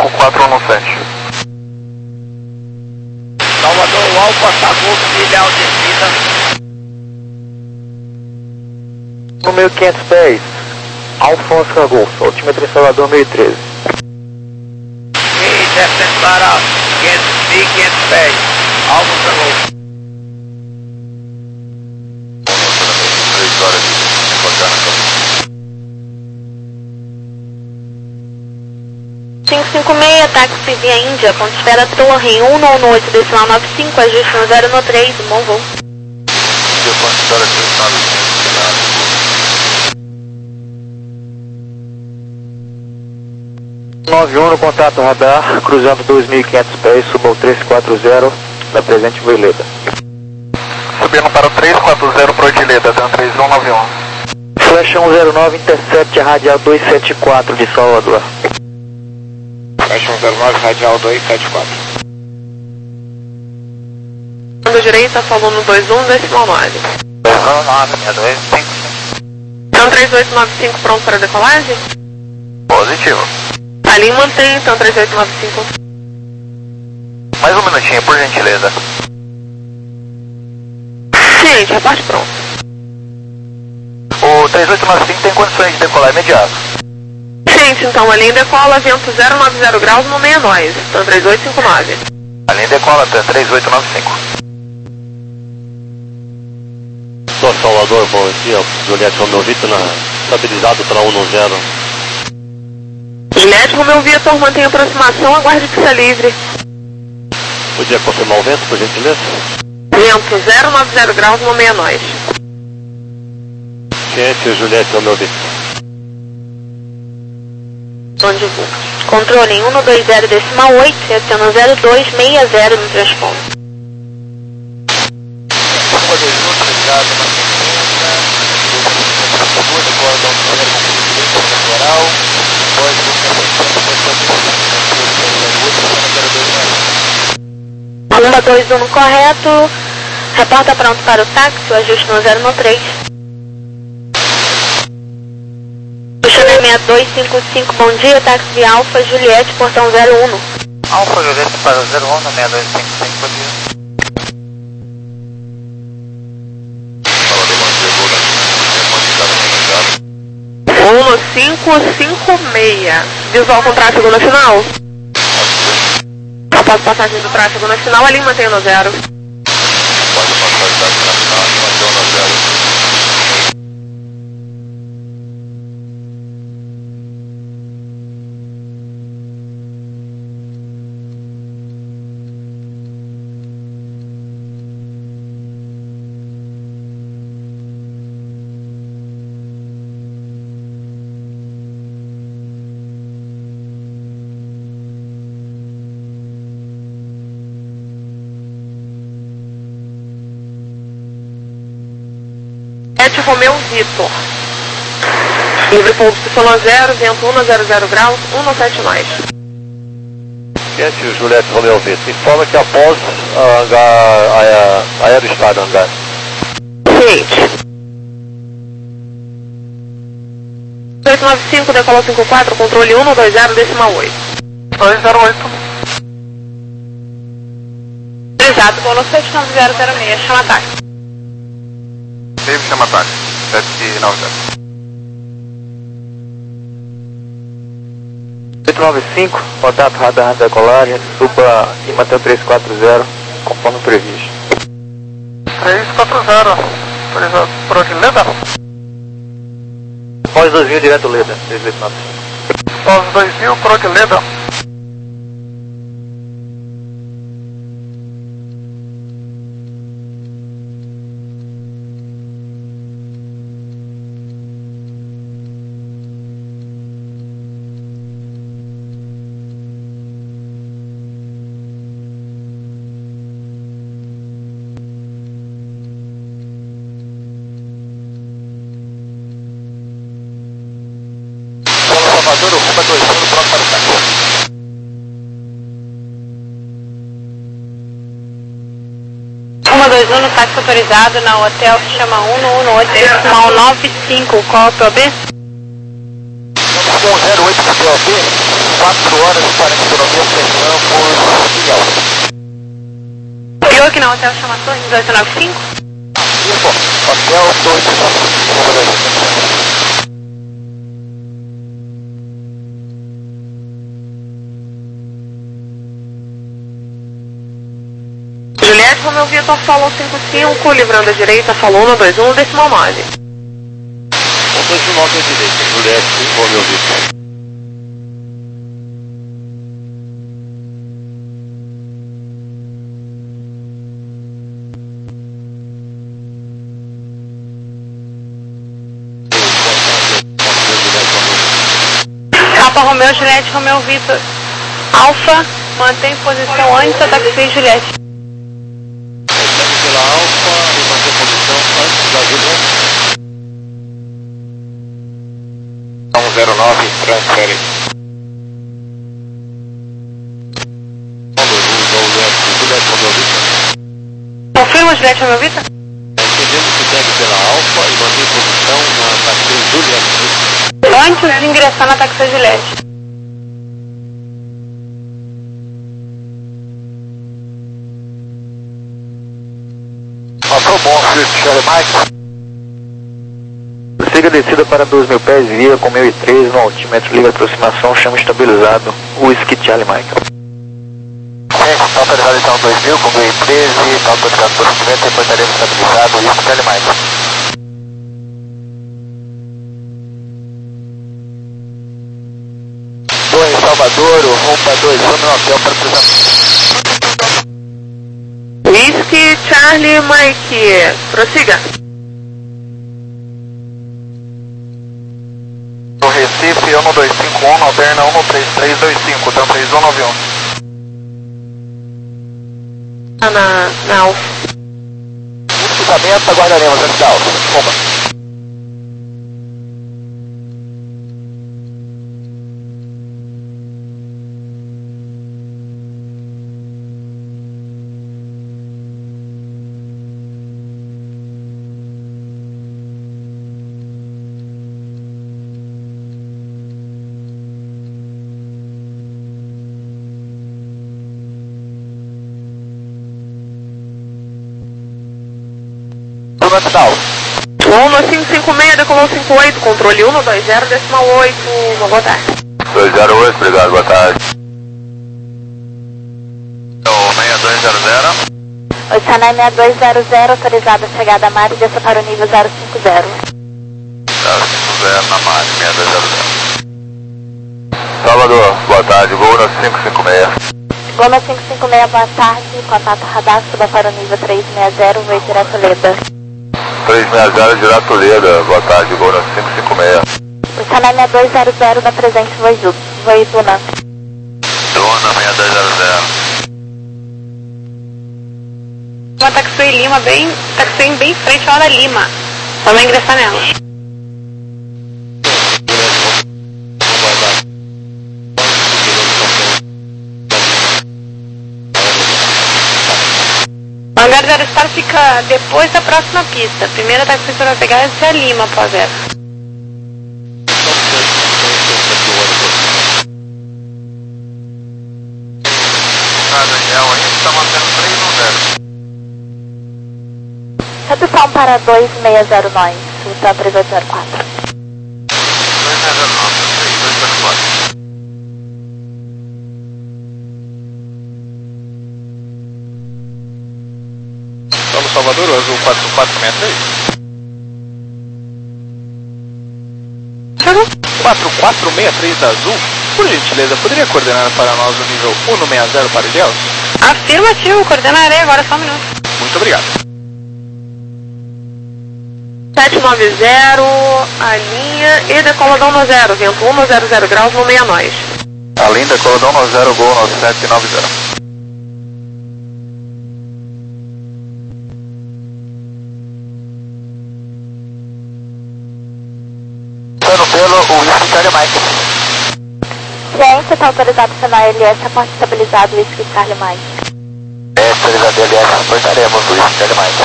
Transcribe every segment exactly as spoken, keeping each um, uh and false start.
cinco quatro um sete. Salvador, Alfa, Saguto, milhão de vida. No mil e quinhentos pés, Alfa Oscar Golf, altímetro em Salvador mil e treze. E descendo para mil e quinhentos pés, Alfa Oscar Golf. três horas de bacana. cinco cinco seis, táxi via Índia, ponto espera Torre, um nove oito, decimal nove cinco, ajuste no zero no três, bom voo. Índia, ponto espera três nove cinco. nove um no contato radar, cruzando dois mil e quinhentos pés, suba ao três quatro zero, da presente Voileda. Subindo para o três quatro zero para Odileda, dando três um nove um. Flash um zero nove, intercept a radial dois sete quatro de Salvador. Flash um zero nove, radial dois sete quatro. Ando direita, falando dois um, decimal nove. dois um nove, seis dois cinco. Então três oito nove cinco pronto para decolagem? Positivo. Ali mantém, então três oito nove cinco. Mais um minutinho, por gentileza. Ciente, reporte pronto. O três oito nove cinco tem condições de decolar imediato. Ciente, então ali decola, vento zero nove zero graus no meia nós, então três oito cinco nove. A linha decola até três oito nove cinco. Sou Salvador, bom dia, Juliette Romeu Vitor, estabilizado para um nove zero. Juliette Romeu Vitor, mantém aproximação, aguarde pista livre. Podia confirmar o vento, por gentileza? Vento zero nove zero graus no meia nós. Ciente, Juliette Romeu Vitor. Onde vou? Controle um dois zero decimal oito, retendo zero dois seis zero no transponder. um dois um correto, reporta pronto para o táxi, o ajuste no zero no três. seis dois cinco cinco, bom dia, táxi Alfa, Juliette, portão zero um. Alfa, Juliette para zero um, na seis dois cinco cinco, bom dia. um cinco cinco seis, visual com tráfego no final. Após passagem do tráfego no final, ali mantém no zero. Pode passar o táxi na final e manter o no zero. sete Romeu Vitor. Livre pouso Y zero, vento um zero zero graus, um sete nós. Ciente, Juliette Romeu Vitor. Informa que após a hangar, a aeroestrada hangar. Ciente. oito nove cinco, decola cinco quatro, controle um dois zero decimal oito. dois zero oito. Exato, bolo sete nove zero zero seis, chama ataque. Dave chama táxi. sete nove zero. oito nove cinco, contato radar decolagem, suba e mantém o três quatro zero, conforme previsto. três quatro zero. Por Odileda? Pós dois mil direto Leda, três oito nove cinco. Pós dois mil por Odileda. Salvador, Ruba dois um, pronto para o táxi. um dois um, táxi autorizado na hotel, chama um um oito, decimal nove cinco, qual é o P O B? um zero oito para o P O B. quatro horas e quarenta quilômetros, terminamos Miguel. Eu aqui na hotel chama Torre dezoito noventa e cinco. Isso, hotel dois nove cinco. Juliette Romeu Vitor falou cinco cinco, livrando a direita, falou um dois um, decimal nove. um dois um nove à direita, Juliette Romeu Vitor. Papa Romeu, Juliette Romeu Vitor. Alfa, mantém posição antes da taxi Juliette. Segue pela Alfa e mantém posição antes da Juliette. um zero nove, transfere. Juliette Romeu Vitor. Confirma, Juliette Romeu Vitor? Entendemos que segue pela Alfa e mantém posição na taxi Juliette. Antes de ingressar na taxi Juliette. Passou bom, Charlie Mike. Siga a descida para dois mil pés, via com mil e três no altímetro, liga aproximação, chama estabilizado, Whisky Charlie Mike. Gente, está autorizado então dois mil com mil e treze, está autorizado por cimento, reportaremos estabilizado, Whisky Charlie Mike. Em Salvador, o Rumba dois um no hotel para cruzamento. Whisky Charlie Mike, prossiga. No Recife, um dois cinco um, Alberna um três três dois cinco, então três um nove um. Tá na, na Alfa. Cruzamento, aguardaremos antes da Alfa. Rumba. um no cinco cinco seis, decolou cinco oito, controle um no dois zero, decimal oito, boa tarde. dois zero oito, obrigado, boa tarde. seis dois zero zero. Oceanai seis dois zero zero, autorizada a chegada a mar e desça para o nível zero cinco zero. zero cinco zero na mar, seis dois zero zero. Salvador, boa tarde, voo na cinco cinco seis. Goma cinco cinco seis, boa tarde, contato radar, suba para o nível três seis zero, voo direto Leda. três seis zero, direto Leda, boa tarde, voo na cinco cinco seis. Oceanai seis dois zero zero, da presente, voo Duna. Duna seis dois zero zero. Uma taxi Lima, bem, taxi bem em frente à hora Lima. Vamos ingressar nela. O hangar zero Star fica depois da próxima pista. A primeira taxi que você vai pegar é a Lima após essa. Ah, Daniel, a gente está mantendo três um zero. Redução para dois seis zero nove, Sultan três oito zero quatro. dois seis zero nove, três dois zero quatro. Vamos Salvador, o azul quatro quatro seis três. quatro quatro seis três da Azul, por gentileza, poderia coordenar para nós o nível um no sessenta para Ilhéus? Afirmativo, coordenarei agora, só um minuto. Muito obrigado. sete nove zero, a linha e decoladão no zero, vento um no zero zero graus no meia nós. Além da decoladão no zero, gol no sete nove zero. Pelo o Whisky Charlie Mike. Gente, está autorizado pela L S, aporte estabilizado, Whisky Charlie Mike. É, autorizado L S, reportaremos o Whisky Charlie Mike.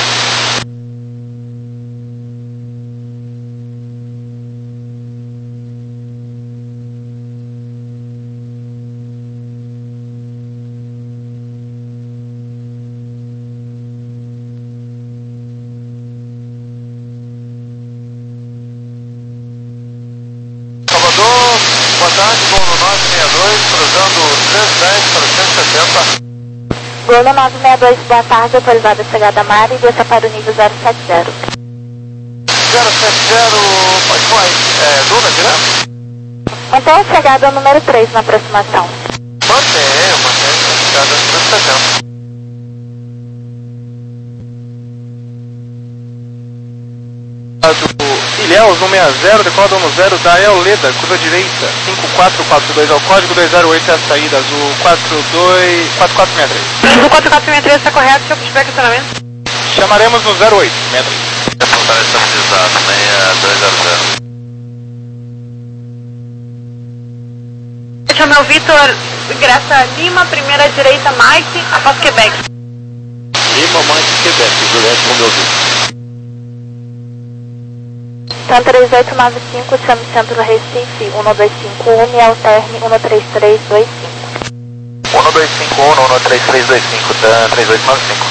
oitenta. Gol no nove seis dois, boa tarde, autorizada a chegada a Mari, desça para o nível zero sete zero. zero sete zero, pode vai, é, Duna direto? Mantenha a chegada ao número três na aproximação. Mantenha, mantenha a chegada ao número setenta. Ilhéus cento e sessenta, decola no zero da Eoleda, curva direita, cinco quatro quatro dois é o código, dois zero oito é a saída, azul quatro dois quatro quatro seis três. Azul quatro quatro seis três está correto, seu pushback acionamento? Chamaremos no zero oito seis três. Reportagem estabilizada, seis dois zero zero. Chama o Vitor, Graça Lima, primeira direita, Mike, após Quebec. Lima, Mike, Quebec, Juliette, Romeu Vitor. Tan três oito nove cinco, chame Centro Recife, um dois cinco um e alterne um três três dois cinco. um dois cinco um, um três três dois cinco, Tan três oito nove cinco.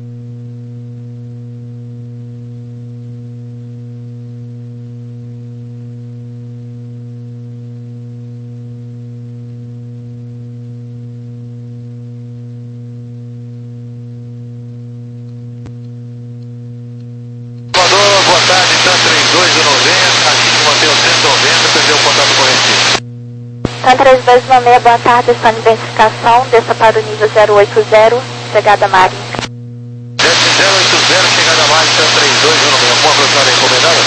Boa tarde, Tan três dois noventa, a gente mantém o cento e noventa, perdeu o contato com o Recife. Tan três dois seis, boa tarde, está em identificação, desça para o nível zero oito zero, chegada a Mari. zero oito zero, chegada a Mari, Tan três dois noventa, alguma velocidade encomendada?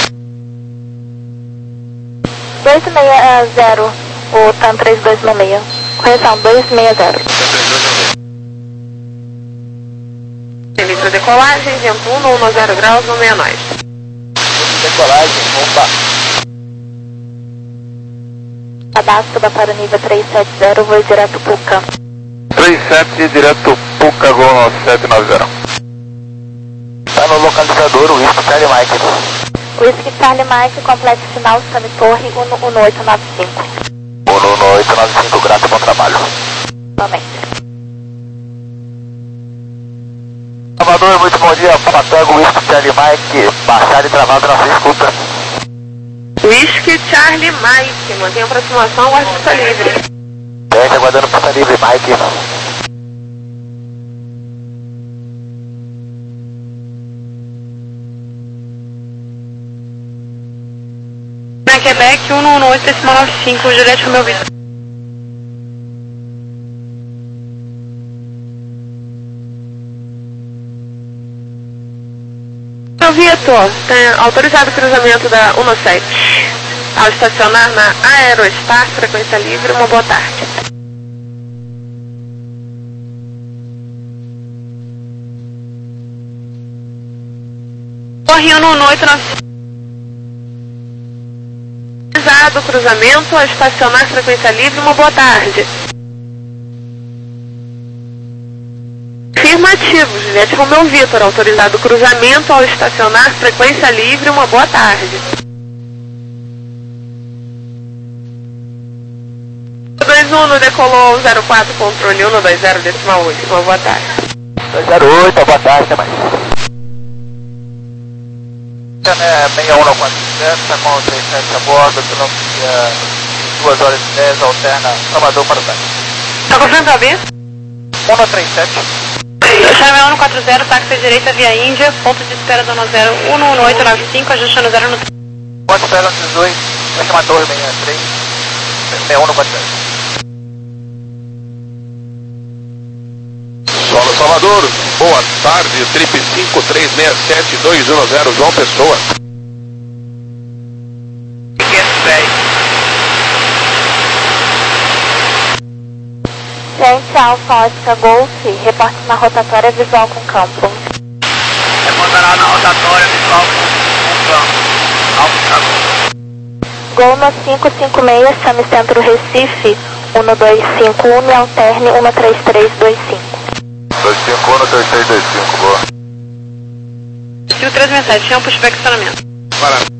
dois seis zero, o Tan três dois seis, correção, dois seis zero. Tan três dois noventa. Serviço decolagem, vento um, um zero graus, no sessenta e nove. Decolagem, opa. Cadastro para o nível três sete zero, voo direto Puca. três sete, direto Puca, Gol nove sete nove zero. Tá no localizador, o Whisky Charlie Mike. Whisky Charlie Mike, complexo final, Sami Torre, um oito nove cinco. um oito nove cinco, grato, bom trabalho. Somente. Salvador, muito bom dia, Patango, Whisky Charlie Mike, baixado e travado na sua escuta. Whisky Charlie Mike, mantém a aproximação, aguarde pista livre. Gente, aguardando pista livre, Mike. Na Quebec, um um oito, decimal nove cinco, Juliette Romeu Vitor. Vitor, tem autorizado o cruzamento da um sete. Ao estacionar na Aerostar, frequência livre, uma boa tarde. Torre um oito nove cinco. Autorizado o cruzamento, ao estacionar, frequência livre, uma boa tarde. Afirmativo, Juliette Romeu Vitor, autorizado o cruzamento ao estacionar, frequência livre, uma boa tarde. dois um decolou zero quatro, controle um dois zero, decimal oito, uma boa tarde. dois zero oito, boa tarde, até mais. seis um quatro sete, tá com o três sete a bordo, quilômetro duas horas e dez, alterna Salvador para o táxi. Tá confirmando pra B? um três sete. Chame um quatro zero, táxi direita via Índia, ponto de espera zona zero um um oito nove cinco, ajustando zero no... Ponto de espera esses dois, vai chamar Torre seis três, seis um quatro sete. Solo Salvador, boa tarde, trip cinco três seis sete dois um zero, João Pessoa. Gente, Alfa Oscar Golf, reporte na rotatória visual com campo. Reportará na rotatória visual com campo. Alfa Golf. Gol no cinco cinco seis, chame Centro Recife, um dois cinco um e alterne um três três dois cinco. dois cinco um, três três dois cinco, boa. cinco três seis sete, chama pushback estacionamento. Para.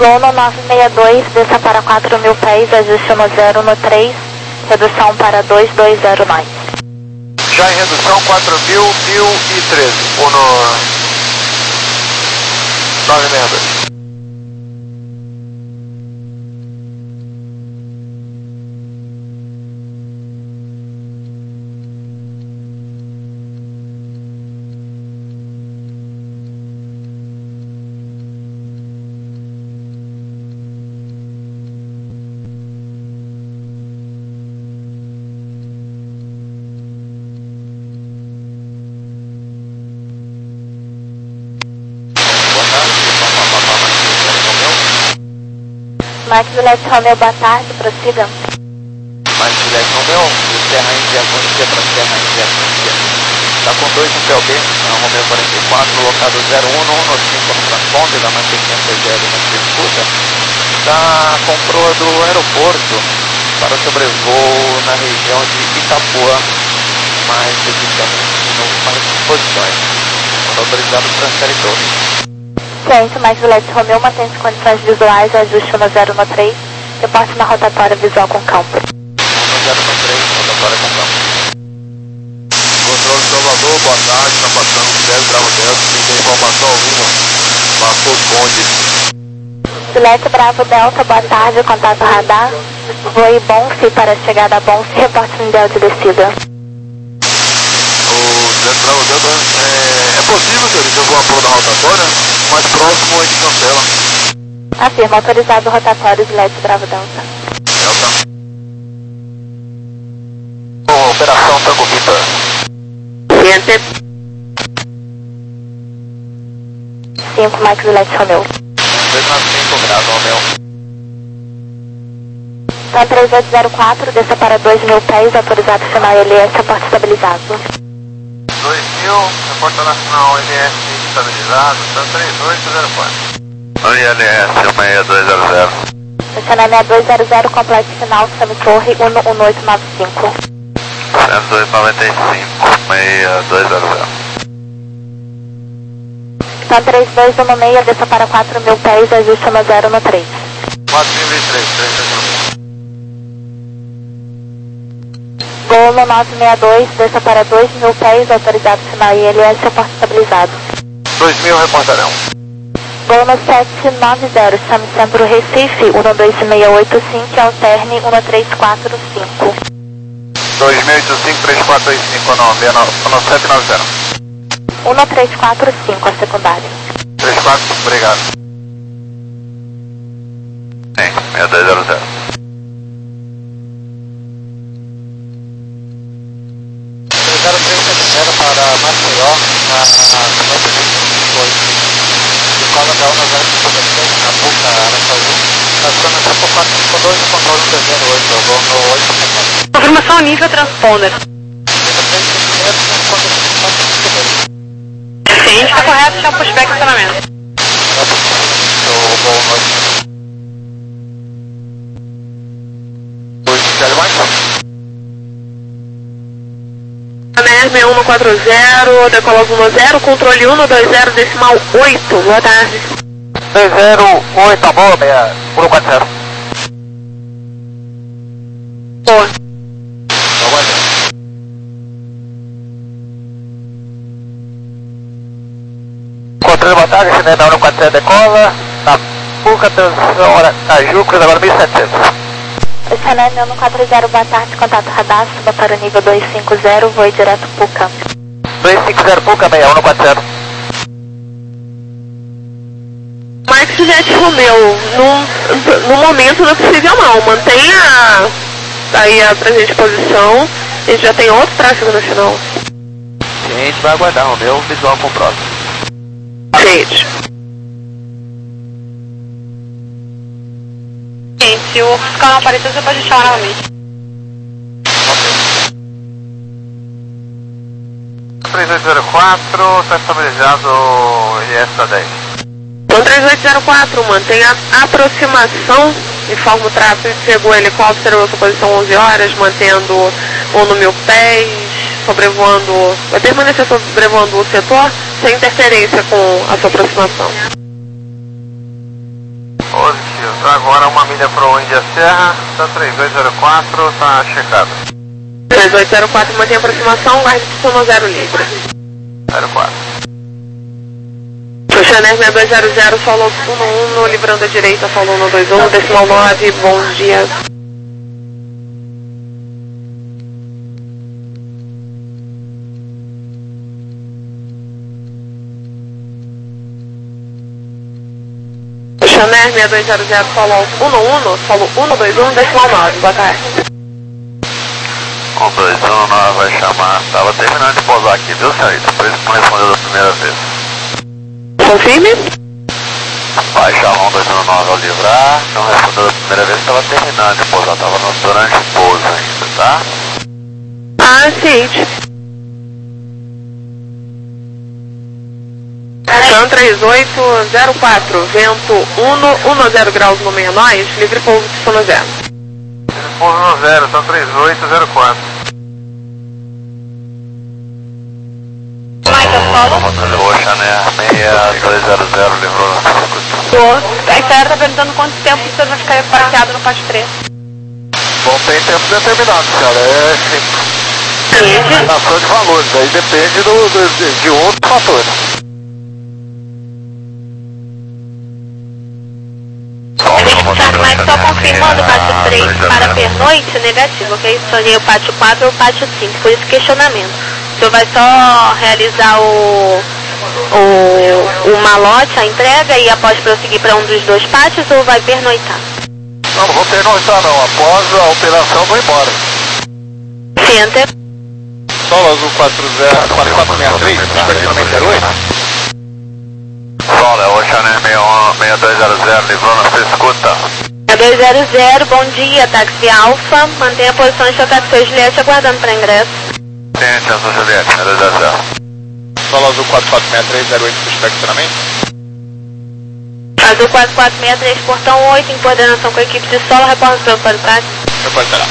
Gol no nove seis dois, desça para quatro mil pés, ajuste no zero no três, redução para dois dois zero nove. Já em redução, quatro mil, mil e treze. Ou no nove seis dois. Max Juliette Romeo, boa tarde, prossiga. Max Juliette Romeo, do Serra Índia Avantia para Serra Índia Avantia. Está com dois no P L B, na Romeo quarenta e quatro, locado zero um, um cinco no transponder, da mantequinha P G L na disputa. Da comproa do aeroporto para sobrevoo na região de Itapuã, mais especificamente no mais posições. Quando autorizado, transfere torre. Ciente, Max Juliette Romeo, mantém-se condições visuais, ajuste no zero no três, reporte na rotatória visual com campo. No zero no três, rotatória com campo. Controle Salvador, boa tarde, está passando o zero, Bravo Delta, não tem informação alguma, passou o bonde. Juliette Bravo Delta, boa tarde, contato radar, voe Bonfe para chegada a Bonfe, reporte no ideal de descida. O Juliette Bravo Delta, é, é possível, senhores, eu vou a prova da rotatória, mais próximo a gente cancela. Afirma, autorizado o rotatório Juliette Bravo Delta. Delta. Oh, operação Tango Vitor. Ciente. cinco, Max Juliette Romeo. dois nove cinco, obrigado, Romeo. Então três oito zero quatro, desça para dois mil pés, autorizado final L S, reporte estabilizado. dois mil, reporta nacional L S estabilizado, então três oito zero quatro. Oi, L S seis dois zero zero. Estacionar seis dois zero zero, complexo final, Sami Torre, um um oito nove cinco. cento e dois noventa e cinco, seis dois zero zero. Então três dois um seis, desça para quatro mil pés, ajuste no zero no três. quatro mil e três, três dois Gol no nove seis dois, desça para dois mil pés, autorizado final I L S, reporte estabilizado. dois mil, reportarão. Gol no sete nove zero, chame Centro Recife, um dois seis oito cinco, alterne um três quatro cinco. dois mil e oitenta e cinco, três quatro dois cinco, não, sete nove zero. um três quatro cinco, a secundária. três quatro, obrigado. Sim, seis dois zero zero. zero três sete zero para Maceió, na cinquenta e dois. Escola da UNA zero cinco seis, na Puca, Araçaju. Estaciona Campo quatro cinco dois, no controle um dois zero oito, vou no oito. Confirmação nível transponder. Ciente, está correto, já pushback acionamento. Boa noite. Anerme um quatro zero, decola um zero, controle um dois zero, decimal oito, boa tarde. dois zero oito, tá bom, um quatro zero. Boa. Controle, boa tarde, cinema um quatro zero decola, na Puca, transição, Aracaju, cruz agora mil e setecentos. Chanel um quatro zero, boa tarde, contato radar, suba para o nível dois cinco zero, voe direto Puca. dois cinco zero Puca, seis um quatro zero. Max Juliette Romeo, no, no momento não é possível não, mantenha aí a presente posição, a gente já tem outro tráfego nacional. Sim, a gente vai aguardar, Romeo, visual com o próximo. Gente. Se o fiscal não aparecer, você pode chamar novamente. três oito zero quatro, está estabilizado I S A dez. Então três oito zero quatro, mantenha a aproximação, informa o tráfego, chegou o helicóptero, sua posição onze horas, mantendo um no mil pés, sobrevoando, vai permanecer sobrevoando o setor, sem interferência com a sua aproximação. onze uma milha para o Índia Serra, tá três oito zero quatro, tá checado. três oito zero quatro, mantém a aproximação, guarde pistão zero livre. zero quatro. Chanel seis dois zero zero, solo um um, livrando a direita, solo um dois um, decimal nove, bom dia. Chanel seis dois zero zero, solo um um, solo um dois um, decimal nove, boa tarde. um dois um nove vai chamar. Tava terminando de pousar aqui, viu, senhorita? Por isso que não respondeu da primeira vez. Confirme? Vai chamar um dois um nove ao livrar. Não respondeu da primeira vez, tava terminando de pousar. Tava no, durante o pouso ainda, tá? Ah, ciente. São três oito zero quatro, vento um zero graus no meio nós, livre pouso de sono zero. Pouso zero, são três oito zero quatro. Roxa, né? seis dois zero zero, livrou no circuito. A senhora está perguntando quanto tempo o senhor vai ficar parqueado no pátio três. Bom, tem tempo determinado, senhora. É assim, combinação de valores, aí depende do, do, de, de outros fatores. Mas só confirmando o pátio três para pernoite, negativo, ok? Sonhei o pátio quatro ou o pátio cinco, por isso questionamento. O senhor vai só realizar o, o, o malote, a entrega e após prosseguir para um dos dois pátios ou vai pernoitar? Não, não vou pernoitar não, após a operação vou embora. Center. Solo azul quatro zero quatro quatro seis três, estacionamento zero oito. Solo, é o Chanel seis dois zero zero, livrou na sua escuta. seis dois zero zero, bom dia, táxi Alfa, mantenha a posição de seu táxi Juliette aguardando para ingresso. Tem atenção, Juliette, seis dois zero zero. Solo azul quatro quatro seis três, zero oito, estacionamento. Azul quatro quatro seis três, portão oito, em coordenação com a equipe de solo, reporta para o táxi. Reportará.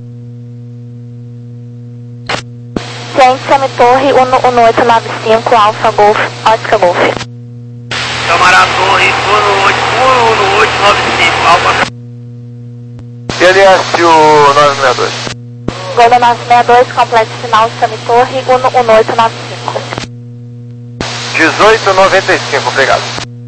Gente, Semi Torre, um oito nove cinco, Alfa Golf, Oscar Golf. Camará Torre, um oito um oito nove cinco, Alfa. E L S o nove seis dois. Golden nove seis dois, completo final, Semi Torre, um oito nove cinco. dezoito noventa e cinco, obrigado.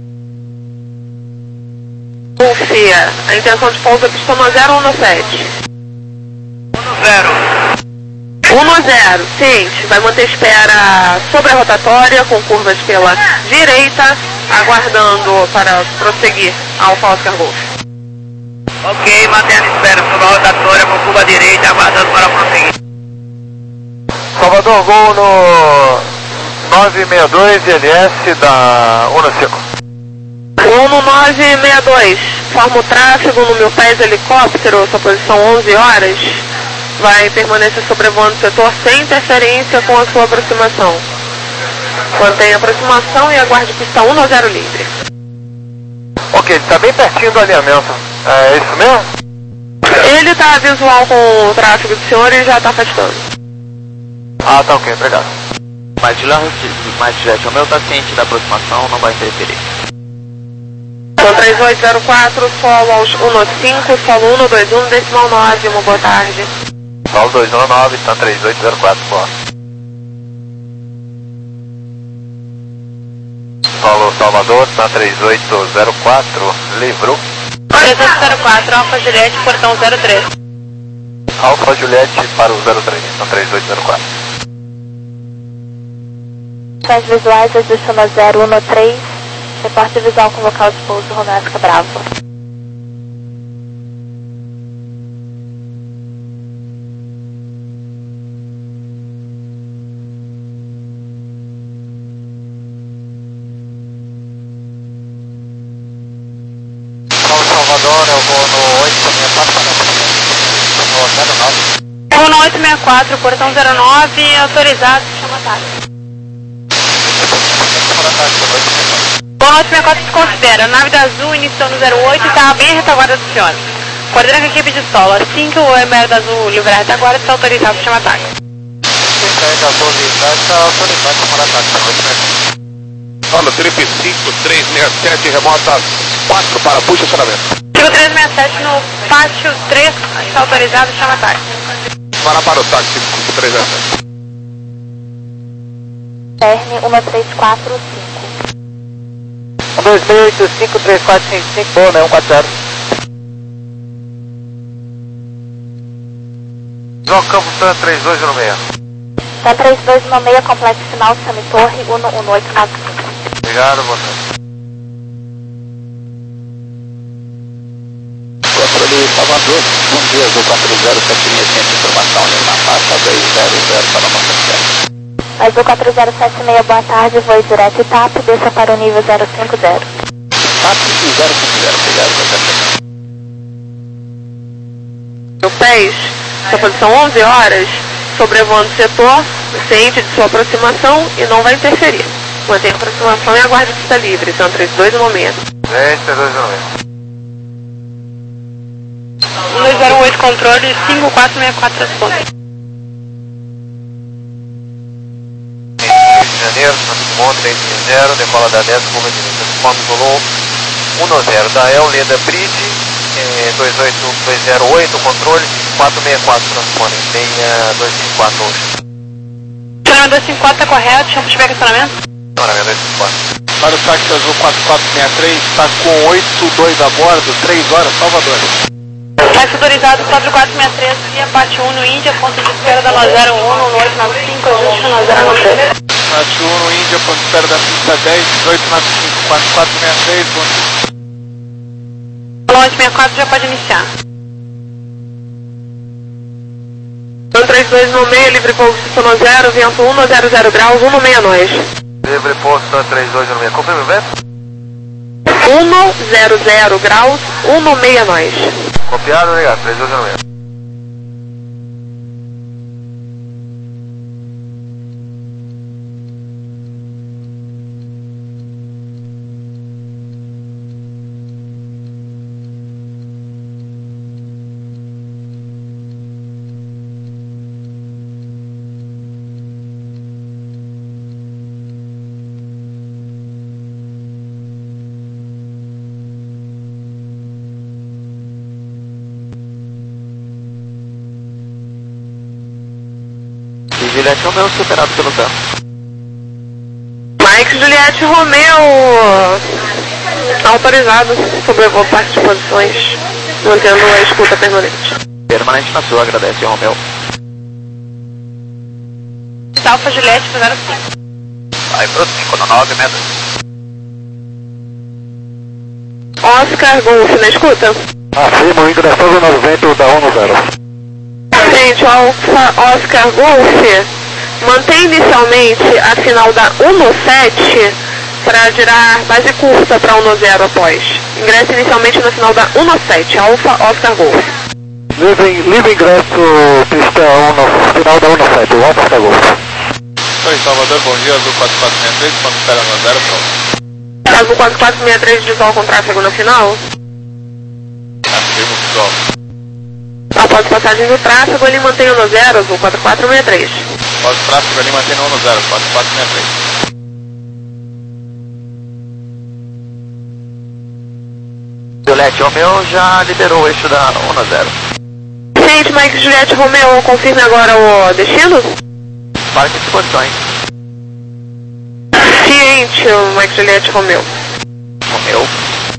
Confia, a intenção de pouso é pistão zero um sete. um zero. um zero, ciente, vai manter espera sobre a rotatória, com curvas pela direita, aguardando para prosseguir Alfa Oscar Golf. Ok, mantendo espera sobre a rotatória com curva direita, aguardando para prosseguir. Salvador, gol no nove seis dois, L S da Unacico. um nove seis dois, forma o tráfego no mil pés helicóptero, sua posição onze horas. Vai permanecer sobrevoando o setor sem interferência com a sua aproximação. Mantenha a aproximação e aguarde pista um zero livre. Ok, ele está bem pertinho do alinhamento. É isso mesmo? Ele está visual com o tráfego do senhor e já está afastando. Ah, tá ok, obrigado. Mas Jet, o meu tá ciente da aproximação, não vai interferir. São três oito zero quatro, solo aos um cinco, solo um dois um, decimal nove, uma boa tarde. Solo dois um nove, tá três oito zero quatro, boa. Solo Salvador, tá três oito zero quatro, livrou. três oito zero quatro, Alfa Juliette, portão zero três. Alfa Juliette para o zero três, tá três oito zero quatro. As visuais, ajuste no zero um três, reporte visual com local de pouso, Romesca Bravo. Salvador, eu vou no oito seis quatro, no zero nove. Vou no oito seis quatro, portão zero nove, autorizado, chama táxi. Vou no oito seis quatro se considera, nave da Azul iniciou no zero oito e está bem a retaguarda do senhor. Coordena com a equipe de solo, assim que o M R da Azul livrar a retaguarda, está autorizado, chama táxi. Quem está aí da Azul livrar está autorizado, chama táxi. Solo trinta e cinco, trezentos e sessenta e sete, remota quatro para puxa estacionamento. Sigo trezentos e sessenta e sete no pátio três, está autorizado, chama a tarde. Para para o táxi cinco três zero sete. Terne um três quatro cinco. um dois seis oito cinco três quatro cinco cinco, boa, né? um quatro zero. João Campos, Tan três dois zero seis. Tan três dois zero seis, complexo final, Sami Torre, um um oito nove cinco. Obrigado, boa tarde. Controle Salvador, bom dia, Azul quatro zero sete seis, centro de informação, na faixa dois zero zero para nossa sede. Azul quatro zero sete seis, boa tarde, voo direto I T A P, desça para o nível zero cinco zero. T A P zero cinco zero, obrigado, boa tarde. No pés, sua posição onze horas, sobrevoando o setor, ciente de sua aproximação e não vai interferir. Mantenha a aproximação e aguarde pista livre, são três dois no momento. dez três dois zero seis. um dois zero oito, controle cinco quatro seis quatro, responde. Rio de Janeiro, Monte três zero, decola da dez, curva direita. Responde Zulu um zero, da El, Leda Bridge, eh, dois oito dois zero oito, controle quatro seis quatro, transpone, seis dois cinco quatro hoje. Estacionamento dois cinco quatro, tá correto, chama de estacionamento? Estacionamento dois cinco quatro. Para o táxi azul quatro quatro seis três, está com oito dois a bordo, três horas, Salvador. Táxi autorizado quatro quatro seis três, via Pátio um no Índia, ponto de espera da nove zero um, no oito nove cinco, ajuste nove zero nove três. Pátio um no Índia, ponto de espera da pista dez, dezoito nove cinco, quatro quatro seis três, bom dia. oito seis quatro já pode iniciar. São três dois no meio, livre pouso sono zero, vento um zero zero graus, um no meio nós. Livre posto três dois zero seis, confirma o vento? um zero zero graus, um no meio nós. Copiado, obrigado, três dois zero seis. Juliette Romeo superado pelo Tan. Mike Juliette Romeo, autorizado, sobrevoo parte de posições, mantendo a escuta permanente. Permanente na sua, agradece Romeo. Alfa Juliette zero cinco. Vai pro cinco no nove metros. Oscar Golf, na escuta? Acima, ingressando no vento da um zero. Gente, o Alfa Oscar Golf mantém inicialmente a final da um sete para girar base curta para um zero após. Ingressa inicialmente na final da um sete, Alfa Oscar Golf. Livre, livre ingresso, pista um, final da um sete, Alfa Oscar Golf. Oi, Salvador, bom dia, azul quatro quatro seis três, ponto de espera no zero, pronto. Azul quatro quatro seis três visual com tráfego na final. Afirmo visual. Após passagem do tráfego, ele mantém o no zero, Azul quatro quatro seis três. Após o tráfego ali, mantém no um zero, quatro quatro seis três. Juliette Romeo já liberou o eixo da um zero. Gente, Mike Juliette Romeo, confirme agora o destino? Parque de posições. Ciente, o Mike Juliette Romeo. Romeo.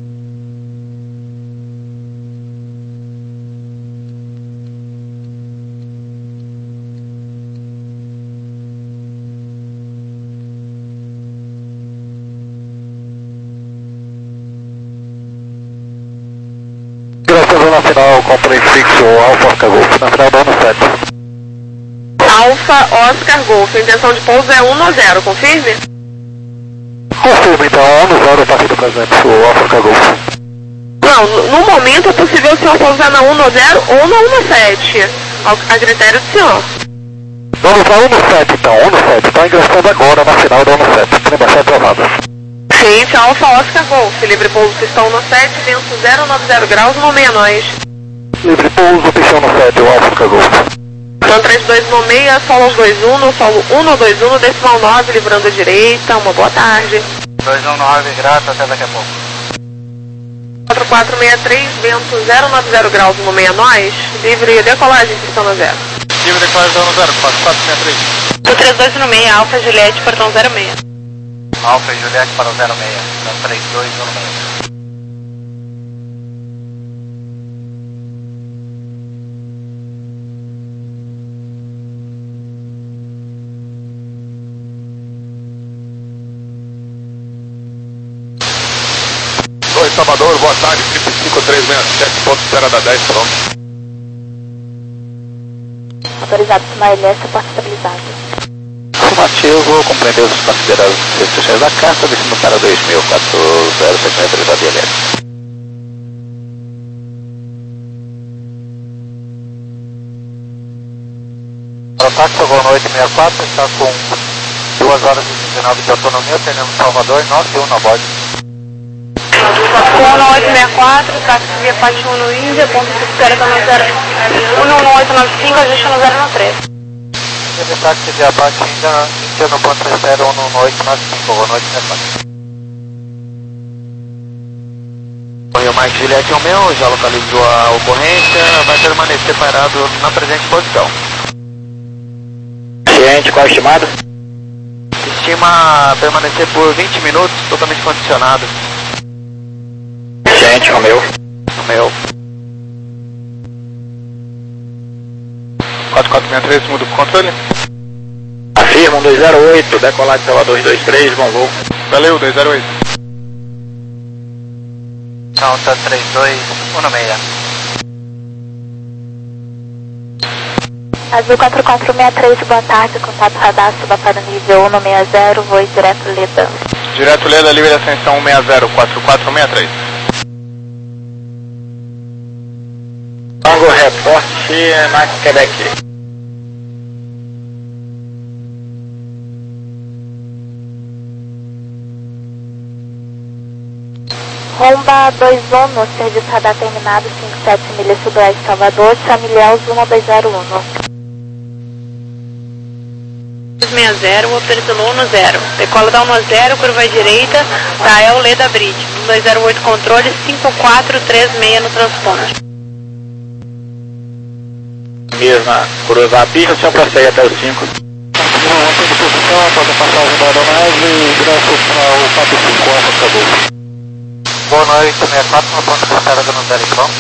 Ingressando na final com prefixo Alfa Oscar Golf, na final da um sete. Alfa Oscar Golf, a intenção de pouso é um zero, confirme? Confirma então, um zero está aqui presente, o Alfa Oscar Golf. Não, no momento é possível o senhor pousar na um zero ou na um sete, a critério do senhor. Vamos para um sete então, um sete, está ingressando agora na final da um sete, tem bastante aprovada. Gente, Alfa Oscar Golf, livre pouso pistão no sete, vento zero nove zero graus, no meia nós. Livre pouso, pistão no sete, o Alfa Oscar Golf. Então três dois no meia, solo dois um, no solo um dois um, decimal nove, livrando a direita, uma boa tarde. dois um nove, grato, até daqui a pouco. quatro quatro seis três, vento zero nove zero graus no meia nós, livre decolagem, pistão no zero. Livre decolagem no zero, quatro quatro seis três. Do trinta e dois no meio, Alfa Juliette, portão zero seis. Alfa e Juliette para o zero seis, então trinta e dois no meio. Oi, Salvador, boa tarde, triplo cinco três seis sete, ponto espera da dez, pronto. Autorizado Smile S, porta estabilizado. Afirmativo, compreendeu os considerados restrições da carta, descendo para dois mil quatorze zero sete três A D L S. Aerotáxi, voo no oito seis quatro, está com duas horas e dezenove de autonomia, terminamos Salvador, nove um na bordo. Uno oito seis quatro, táxi via Pati um no Índia, ponto de espera da zero um um oito nove cinco, ajuste no zero um três. Teve táxi via Pati Índia no ponto zero um um oito nove cinco, voo no oito seis quatro. O Mike Juliette é o meu, já localizou a ocorrência, vai permanecer parado na presente posição. Ciente, qual é o estimado? Estima permanecer por vinte minutos, totalmente condicionado. Ciente, Romeu. Romeu. quatro quatro seis três, muda o controle. Afirma, um dois zero oito, decolagem Salvador dois dois três, bom voo. Valeu, dois zero oito. Alta trinta e dois um seis. Azul quatro quatro seis três, boa tarde, contato radar, suba para o nível um seis zero, voo direto Leda. Direto Leda, livre de ascensão um seis zero, quatro quatro seis três. Tango reporte, Max Quebec. Romba dois um, serviço radar terminado, cinco sete milhas sudoeste Salvador, Chamilhão um dois zero um. seis zero, operador um zero. Decola da um zero, curva à direita, da El Leda Bridge. um dois zero oito controle, cinco quatro três seis no transponde. Mesma, cruzar a pista, o senhor prossegue até o cinco. Mantendo posição, após a passagem da aeronave, ingresso para o quatro cinco, Alfa acabou. Boa noite, seis quatro, no ponto de espera do zero então.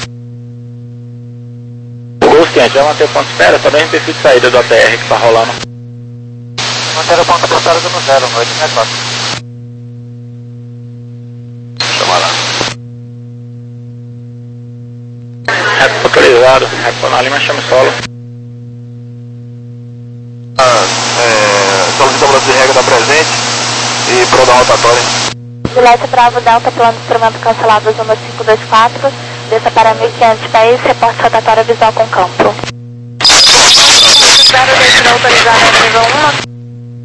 Gol ciente, vai manter o ponto de espera, só dá um perfil de saída do A T R que está rolando. Manter o ponto de espera do zero, noite seis quatro. Chama lá. Reto autorizado, reto na Lima, chama solo. Ah, é, solicitamos de regra da presente e para dar rotatória. Juliette Bravo Delta, plano de instrumento cancelado, Zona cinco dois quatro, desça para mil e quinhentos pés, reporte rotatória visual com campo. Zero descida autorizada nível um.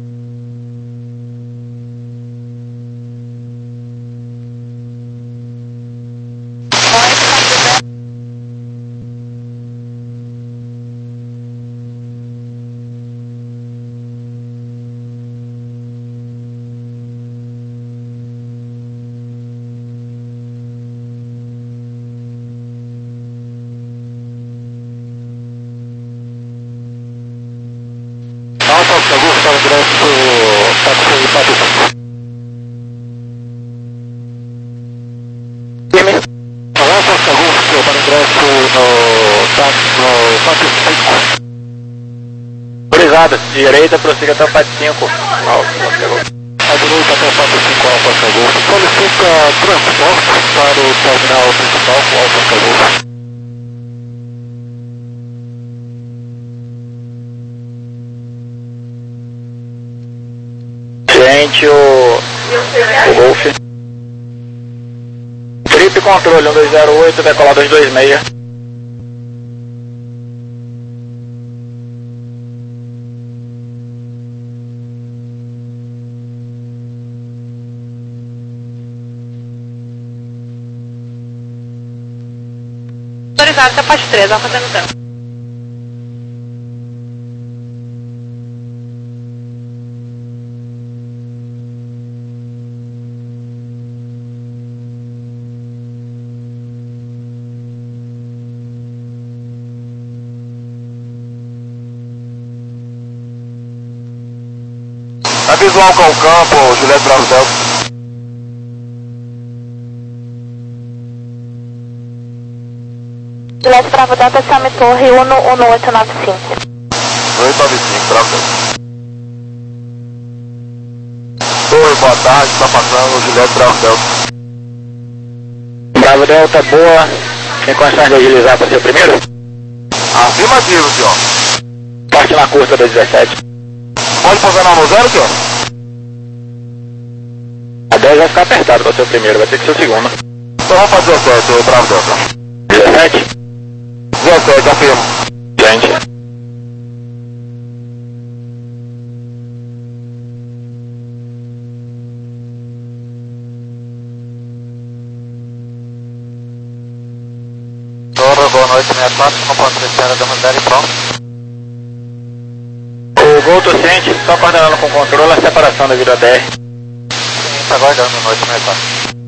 Alfa, Augusto, para o ingresso quatro seis quatro cinco. Firme. Alfa, Augusto, para o ingresso no quatro cinco. Autorizado, direita, prossiga até o quatro cinco. Alfa, À direita até o quatro cinco, Alfa, Augusto. Solicita transporte para o terminal principal com Alfa, Augusto. Ciente, o, o Golf. Trip controle, um dois zero oito, decolar dois dois seis. Autorizado, até parte três, Alfa fazendo tempo. visual com o campo, Juliette Bravo Delta. Juliette Bravo Delta, Summit Torre um um oito nove cinco. oito nove cinco, Bravo Delta. Oi, boa tarde, está passando Juliette Bravo Delta. Bravo Delta, boa. Tem condições de agilizar para ser o primeiro? Afirmativo, senhor. Parte na curta da dezessete. Pode posicionar no zero, senhor? A dez vai ficar apertado para ser o primeiro, vai ter que ser o segundo. Então vamos fazer dezessete, Bravo Delta. dezessete? dezessete, afirmo. Gente. Boa noite, sessenta e quatro, com ponto terceira da Mandela e pronto. O Gol docente, só coordenando com o controle a separação da vida D R. Sim, está aguardando, noite sessenta e quatro.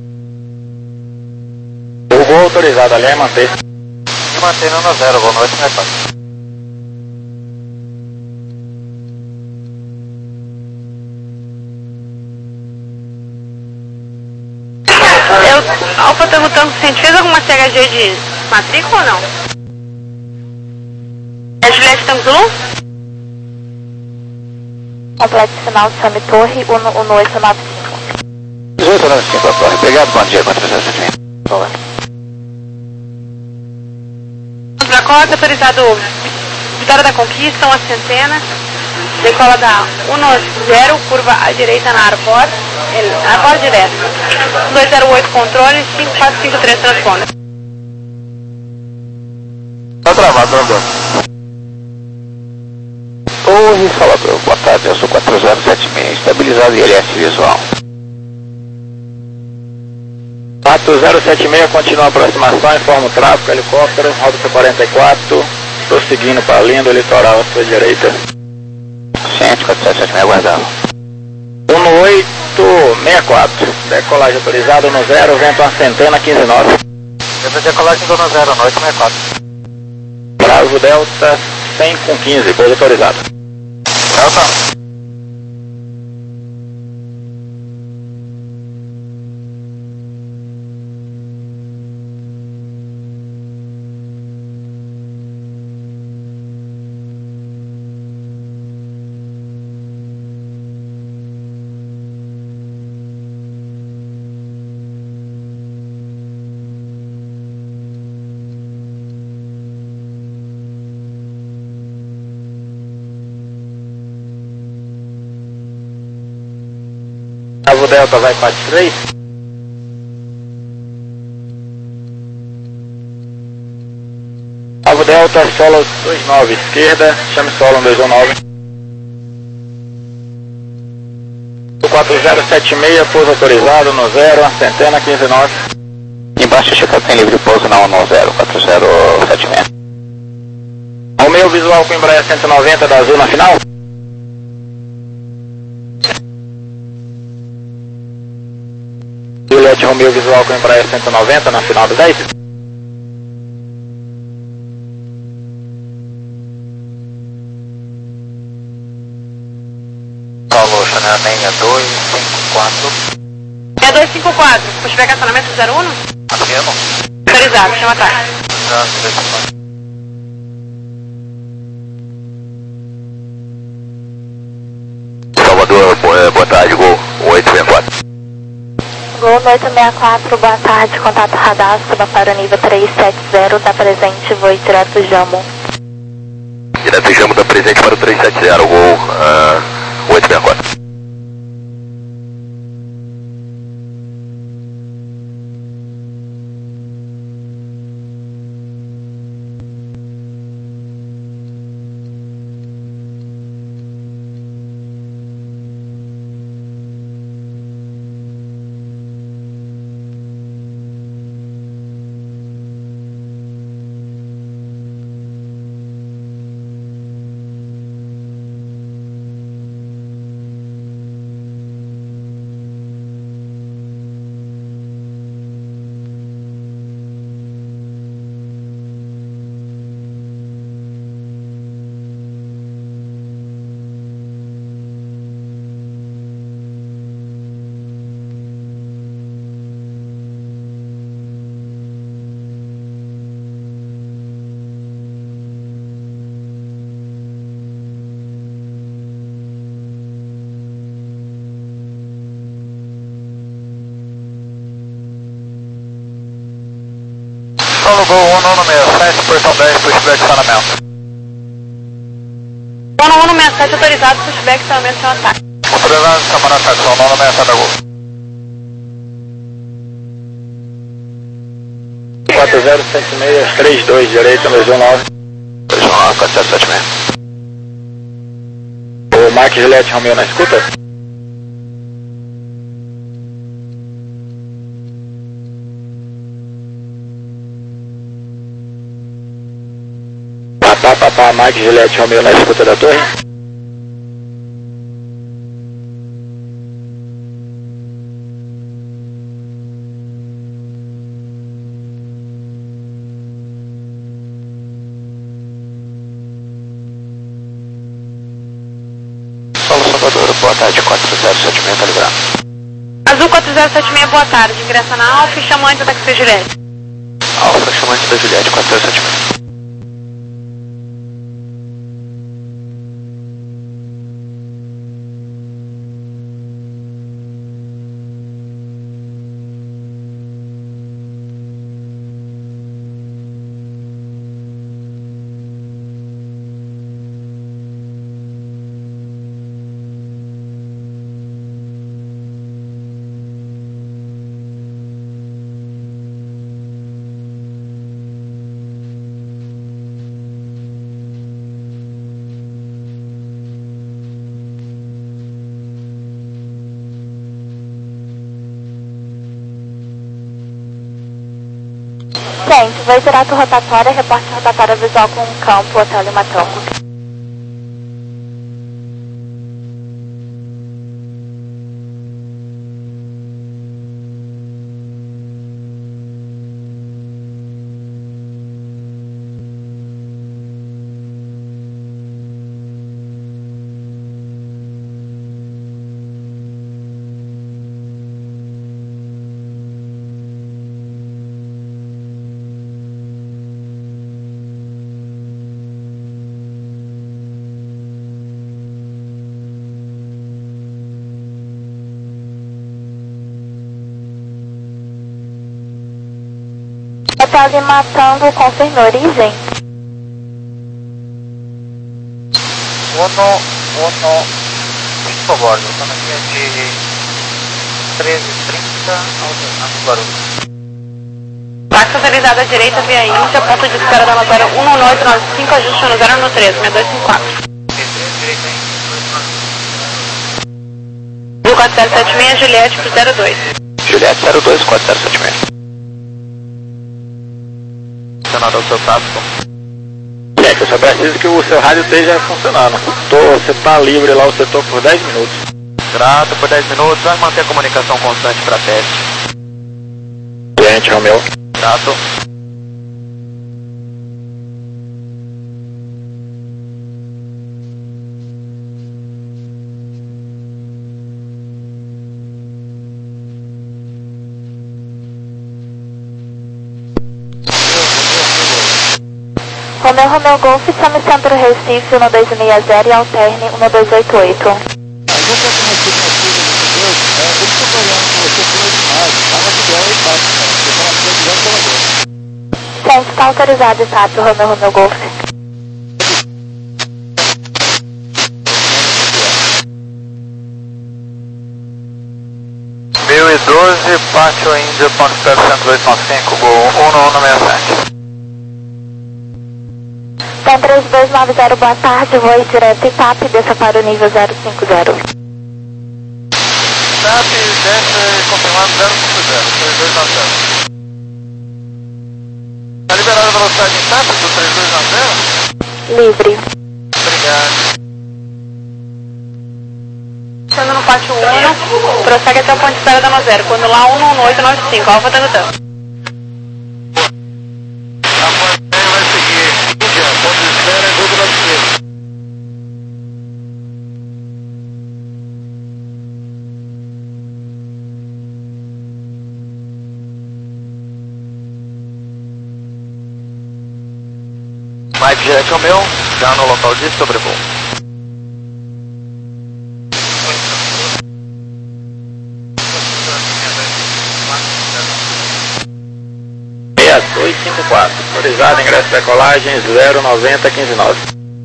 O Gol autorizado ali é manter. E mantendo na zero, boa noite, sessenta e quatro. Eu, Alfa perguntando se a gente fez alguma C H G de matrícula ou não? É Juliette Tango Zulu? Complete sinal de Summit Torre um um oito nove cinco. dezoito nove cinco a torre. Obrigado, bom dia, quatro zero sete. Boa. Pra cota, autorizado Vitória da Conquista, uma centena. Decola da um zero, curva à direita na Arpor. Arpor direto. dois zero oito controle, cinco quatro cinco três transponder. Tá travado, Bravo. Torre Salvador, boa tarde, eu sou quatro zero sete seis, estabilizado I L S visual. quatro zero sete seis, continua a aproximação, informa o tráfego, helicóptero, rota quarenta e quatro, prosseguindo para a linha do litoral à sua direita. Ciente, quatro zero sete seis, aguardava. um oito seis quatro, decolagem autorizada no zero, vento uma centena, quinze nove. Deve decolagem do zero, noite sessenta e quatro. Bravo Delta, cem com quinze, pouso autorizado. Delta. Bravo Delta vai quatro três. Bravo Delta, solo dois nove, esquerda, chame solo um dois um nove. quatro zero sete seis, pouso autorizado no zero, uma centena, quinze nove. Embaixo checado tem livre pouso na um zero, quatro zero sete seis. O meu visual com Embraer cento e noventa da Azul na final. Juliette Romeo visual com Embraer cento e noventa na final do dez. Paulo, Chanel seis dois cinco quatro. seis dois cinco quatro, pushback acionamento zero um? Afirmo. Autorizado, chama ataque. Salvador, boa, boa tarde, Gol oito seis quatro. Gol oito seis quatro, boa tarde, contato radastro da Paranível trezentos e setenta, da presente, voo direto Jamo. Direto Jamo da presente para o trezentos e setenta, Gol uh, oito seis quatro. Paulo Gol um um seis sete, portão dez, pushback estacionamento. um um seis sete autorizado, pushback estacionamento sem ataque. Autorizado, camarada Saxon, um um seis sete da Gol. quatro zero sete seis, três dois, direita, dois um nove. dois um nove, quatro zero sete seis. O Mike Juliette Romeo na escuta? Papá, papá, Mike Juliette Romeo na escuta da torre? Boa tarde, quatro zero sete seis, calibrado. Azul quatro zero sete seis, boa tarde. Ingressa na Alfa e chama antes da que seja Juliette. Alfa, chamante da Juliette, quatro zero sete seis. Gente, vai direto rotatória, reporte rotatória visual com um campo, hotel Lima Tango. Hotel Lima Tango, confirme a origem. Uno, uno, por favor, eu na linha de treze trinta ao Guarulhos. Táxi autorizada à direita via Índia, ponto de espera da notória um um oito nove cinco, ajuste no zero no treze, seis dois cinco quatro. quatro zero sete seis, Juliette pro zero dois. Juliette zero dois, quatro zero sete seis. Funcionado ao seu tático. É, que eu só preciso que o seu rádio esteja funcionando. Tô, você tá livre lá o setor por dez minutos. Grato por dez minutos, vai manter a comunicação constante para teste. Cliente Romeu. Grato. Romeu Romeu Golf, chame Centro Recife um dois seis zero e alterne um dois oito oito. Gente, está autorizado, tá? Pro Romeu Romeu Golf. mil e doze, Pátio Índia, ponto zero oito nove cinco, Gol um um seis sete. Tem três dois nove zero, boa tarde, voo direto e T A P, desça para o nível zero cinco zero. T A P, desce confirmado zero cinco zero, três dois nove zero. Está liberada a velocidade em T A P do três dois nove zero? Livre. Obrigado. Sendo no pátio um, prossegue até o ponto de espera da Nozero, quando lá um um oito nove cinco, Alfa Tango Tango. Mike Juliette Romeo, já no local de sobrevoo. seis dois dois cinco quatro. Autorizado, ingresso de decolagem zero noventa quinze nove.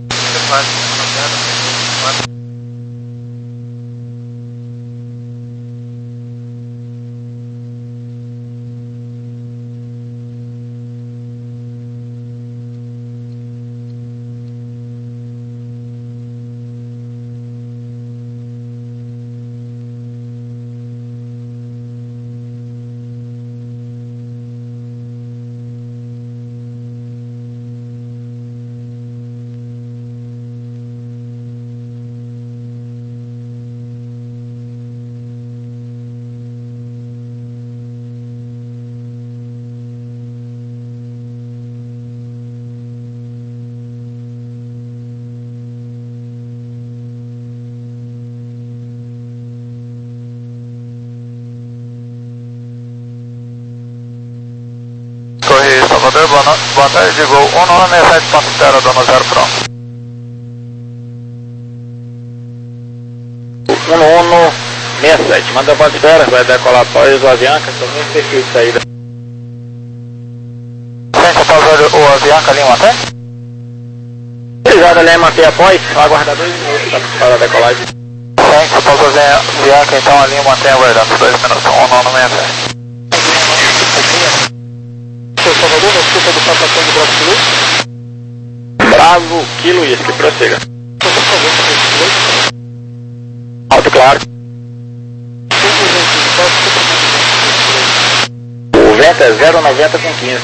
Torre Salvador, boa, no... boa tarde, voo um nove seis sete ponto zero, dono zero pronto. um um seis sete, manda para espera, vai decolar após o Avianca, só vem perfil de saída. Frente após o Avianca, Lima até? Autorizado, Lima até após, aguardar dois minutos para a decolagem. Frente após o Avianca, então a Lima até aguardando dois minutos, um nove seis sete. Salvador, na escuta do Patapão de Bravo Kilo. Bravo Kilo Whisky, prossiga. Alto claro. O vento é zero noventa com quinze.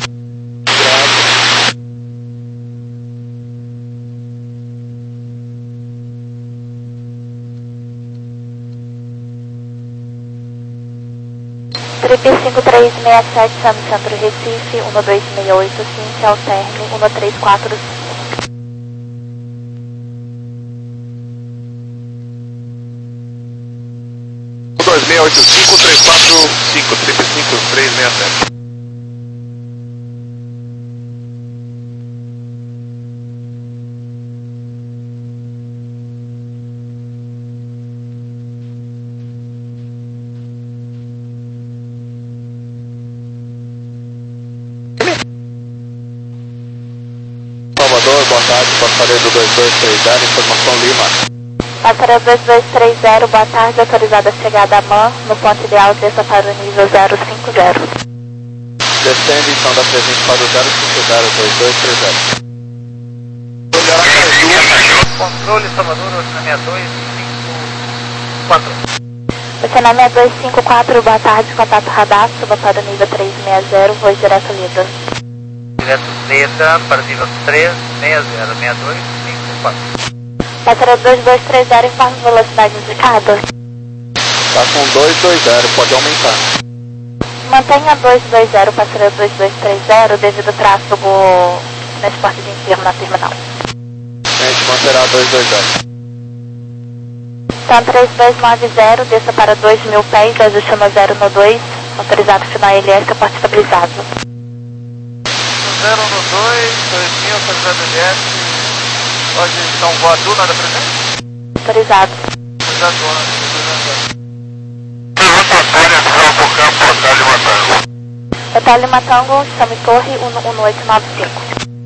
Trip cinco três seis sete, São Centro Recife, um dois seis oito cinco, Alterme, um três quatro cinco. um dois seis oito cinco, três quatro cinco, trip cinco três seis sete. Salvador, boa tarde, passaredo dois dois três zero, informação Lima. Passaredo dois dois três zero, boa tarde, autorizada a chegada a M A N, no ponto ideal, desça para o nível zero cinco zero. Descende então da presente para o zero cinco zero, dois dois três zero. Controle Salvador, oceanamento dois cinco quatro. Oceanamento dois cinco quatro, boa tarde, contato radar, suba para o nível três seis zero, voz direto Lida. Direto Lida, para o nível três seis zero, seis dois cinco quatro. Passaredo dois dois três zero, informe velocidade indicada. Está com dois dois zero, pode aumentar. Mantenha dois dois zero, passaredo dois dois três zero, devido ao tráfego nesse porte de enfermo na terminal. A gente manterá dois dois zero. Então três dois nove zero, desça para dois mil pés, ajuste no zero no dois, autorizado final L S, porte estabilizado. zero no dois, dois mil, autorizado L S, pode então voar Duna da presente? Autorizado. Autorizado Duna, autorizado. Hotel Lima Tango, chame Torre um um oito nove cinco.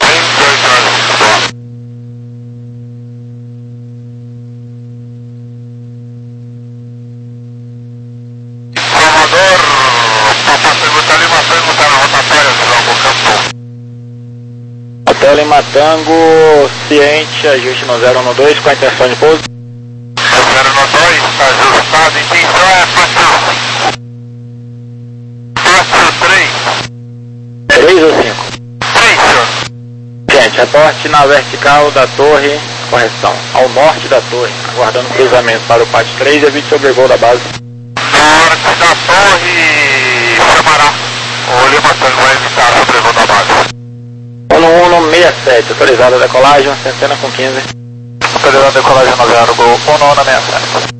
Salvador, para perguntar Lima Tango, na rotatória, Hotel Lima Tango, ciente, ajuste no zero no dois com a intenção de pouso. zero no dois, ajustado, intenção é fácil. Fácil três. três ou cinco? três, senhor. Gente, reporte na vertical da torre, correção, ao norte da torre, aguardando cruzamento para o pátio três, evite sobrevoo da base. Norte da torre, chamará. O Lima Tango vai evitar sobrevoo da base. um um seis sete, autorizada a decolagem, centena com quinze. Autorizado a decolagem no zero, gol um nove seis sete.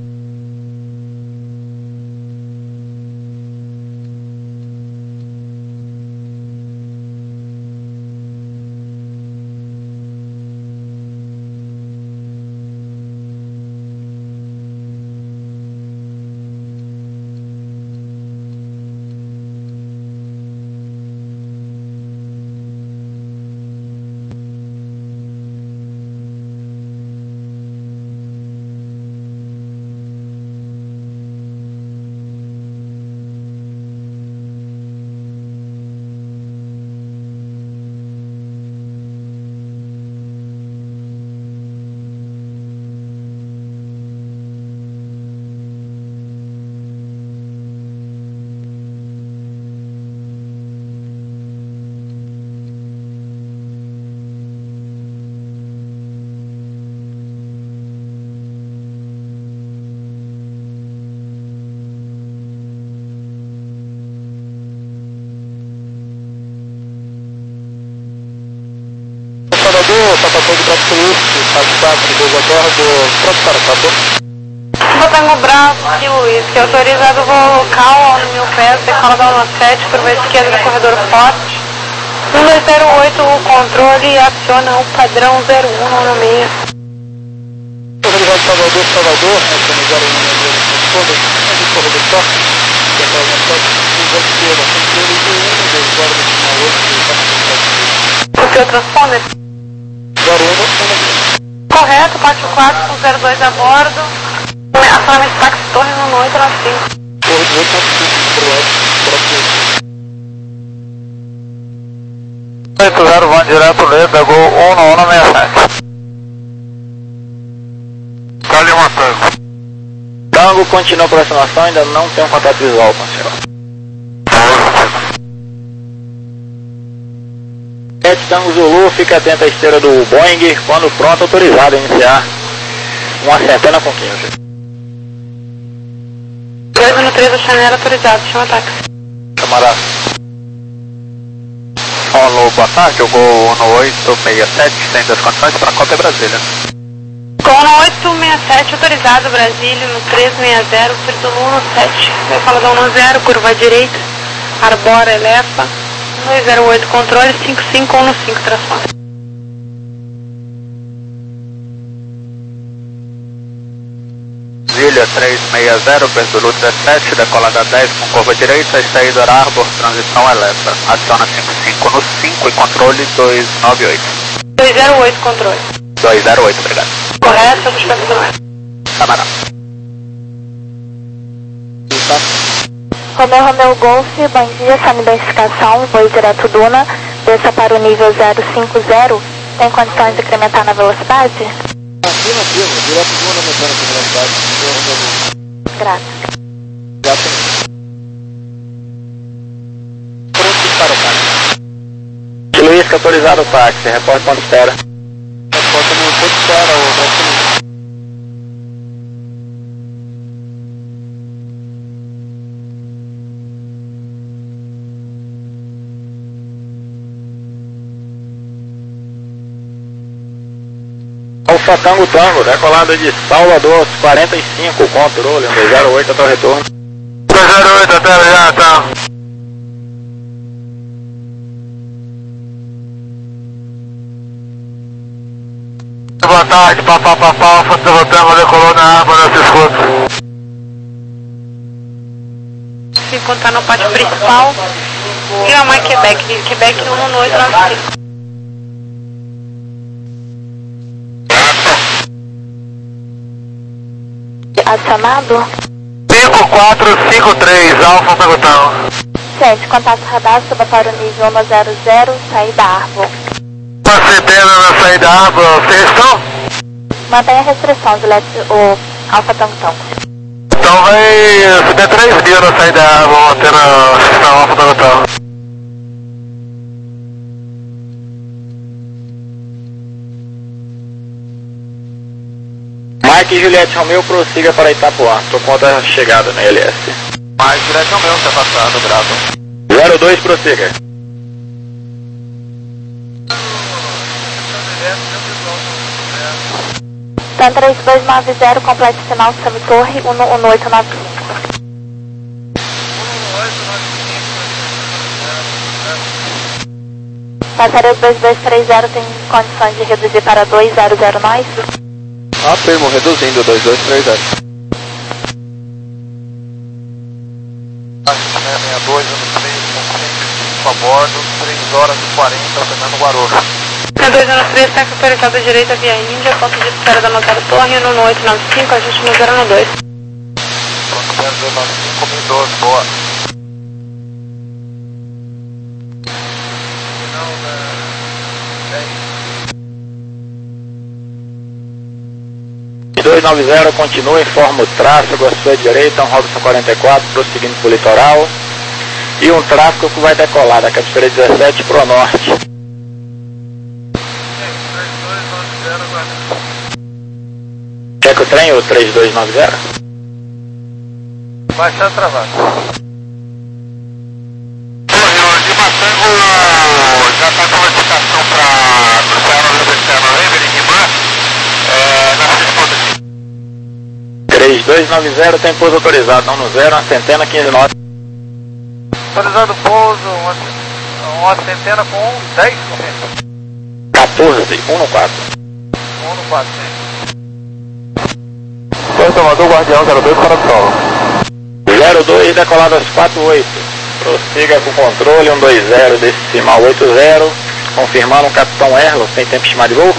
Salvador, Patatou de Bravo Sul, quatro quatro dois a bordo, pronto para Salvador. Botango Bravo e Luiz, que é autorizado o voo local no mil pés, decola da um sete, curva esquerda do corredor forte. um dois zero oito, o controle e aciona o padrão zero um no meio. Autorizado Salvador, Salvador, aciona zero um no meio, corredor forte, decola da sete, curva esquerda, controle de um, dois guarda de uma outra, O seu transponder? zero um no Correto, quatro quatro com zero dois a bordo. Acionamento de táxi torre no oito nove cinco. Torre de oito nove cinco, oito zero, vão direto Leda, Gol um no um seis sete. Cali Tango. Tango continua a aproximação, ainda não tem um contato visual com o senhor. sete Tango Zulu, fica atento à esteira do Boeing, quando pronto, autorizado a iniciar uma centena com quinze. dois no três do Chanel autorizado, chama táxi. Camarada. Alô, boa tarde, eu vou no oito seis sete, tem duas condições para Cópia Brasília. Com no oito seis sete autorizado, Brasília, no três seis zero, Circulo um sete, decola da um zero, curva direita, arbora, eleva, dois zero oito, controle, cinco cinco um cinco, transponder. Brasília três seis zero, Zulu dezessete, decolada dez com curva direita, saída Arbor, transição eleva. Aciona cinco cinco no cinco e controle dois nove oito. dois zero oito, controle. dois zero oito, obrigado. Correto, sobre os do mar. Camarada. Romeu Romeu Golf, bom dia, sua identificação, voo direto Duna, desça para o nível zero cinco zero, tem condições de incrementar na velocidade? Afirma, afirma, direto do ano aumentando a velocidade. Graças. Graças. Pronto para o táxi. Luiz, autorizado o táxi, reporte quando espera. Reporta no ponto espera, o Brasil. Alfa Tango Tango, decolada de Salvador, quarenta e cinco, controle, um dois zero oito até o retorno. dois zero oito, até já, tá. Boa tarde, papá, papá, Alfa Tango Tango, decolou na arma, não se escuta. Se encontrar no pátio principal, Guilherme Quebec, Quebec um no oito nove cinco. Acionado? cinco quatro cinco três, Alfa Tango Tango. Gente, contato radar, suba para o nível um zero zero, saída Arbor. Uma centena na saída Arbor, vocês estão? Mantenha a restrição, Juliette, o Alfa Tango Tango. Então vai subir três mil na saída Arbor, mantendo a restrição Alfa Tango Tango. Mike Juliette Romeu, prossiga para Itapuã. Tô conta a chegada na L S. Mais direto ao meu, tá passado, grava. zero dois, prossiga. Tan três dois nove zero, complete sinal semi-torre, um oito nove cinco. Passareio dois dois três zero tem condições de reduzir para dois zero zero nós? Afirmo, reduzindo, dois dois três zero. seis seis dois, ano três, com cento e cinco a bordo, três horas e quarenta, Fernando Guarulhos. Na dois anos três, táxi autorizado direita via Índia, ponto de espera da Notaro Torre, no oito nove cinco, ajuste no zero dois. Pronto, zero dois nove cinco, mil e doze, boa. dois nove zero, continua, informa o tráfego à sua direita, um Robson quarenta e quatro, prosseguindo para o litoral. E um tráfego que vai decolar da Capital dezessete para o norte. Checa o trem, o três dois nove zero? Vai ser travado. Lima Tango já está com a indicação para cruzar a dois nove zero tem pouso autorizado, não no zero, uma centena, quinze nove. Autorizando pouso, uma, uma centena com dez por cento. quatorze, um no quatro. um no quatro, sim. Salvador, Guardião zero dois para o solo. zero dois decolado às quatro oito. Prossiga com controle um dois zero decimal oito zero. Confirmando o Capitão Erlo, tem tempo estimado de voo?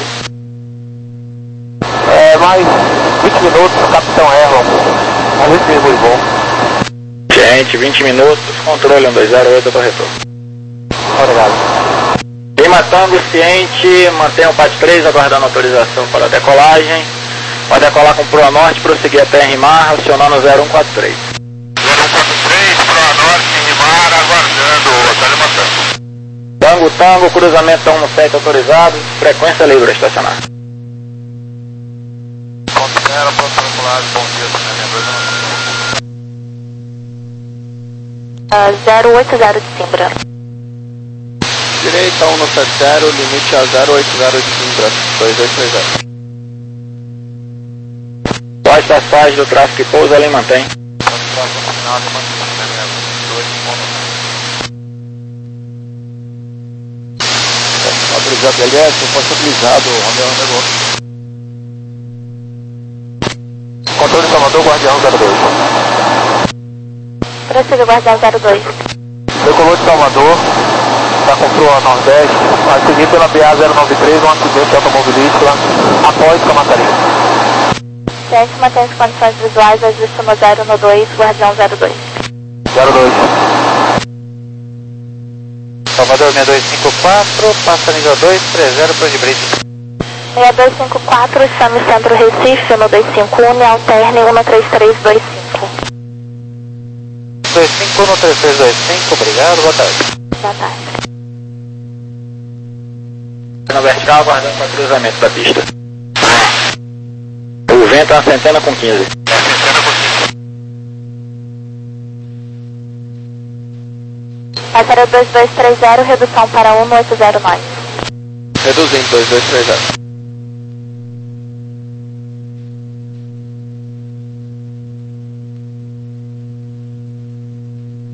É, mais vinte minutos, Capitão Erlo. Mais vinte minutos de voo. Gente, vinte minutos, controle um dois zero oito, eu tô retorno. Obrigado. Lima Tango, ciente, mantenha o P A T três aguardando autorização para a decolagem. Vai decolar com Proa Norte, prosseguir até Rimar, acionando zero um quatro três. zero um quatro três, Proa Norte, Rimar, aguardando, Hotel Lima Tango. Tango, Tango, cruzamento um sete autorizado, frequência livre a estacionar. Considera protocolado, bom dia, Uh, zero oito zero de Simbra. Direita um no sete zero, limite a zero oito zero de Simbra, dois dois três zero. Pós passagem do tráfego e pouso, ali mantém. Autorizado L S, posso utilizado, Romeu Romeu. Controle Salvador, Guardião zero dois. Prossiga, Guardião zero dois. Decolou de Salvador, está com Proa Nordeste, vai seguir pela B A zero nove três, um acidente automobilístico após Camaçari. Ciente, mantém as condições visuais, ajuste zero no dois, Guardião zero dois. zero dois. Salvador seis dois cinco quatro, passa nível dois, três zero para de Brito. seis dois cinco quatro, está no centro Recife, um dois cinco um, alterne um três três dois cinco. dois cinco um três três dois cinco, obrigado, boa tarde. Boa tarde. Na vertical, aguardando para cruzamento da pista. O vento é uma centena com quinze. Passará dois dois três zero, redução para um oito zero nove. Reduzindo dois dois três zero.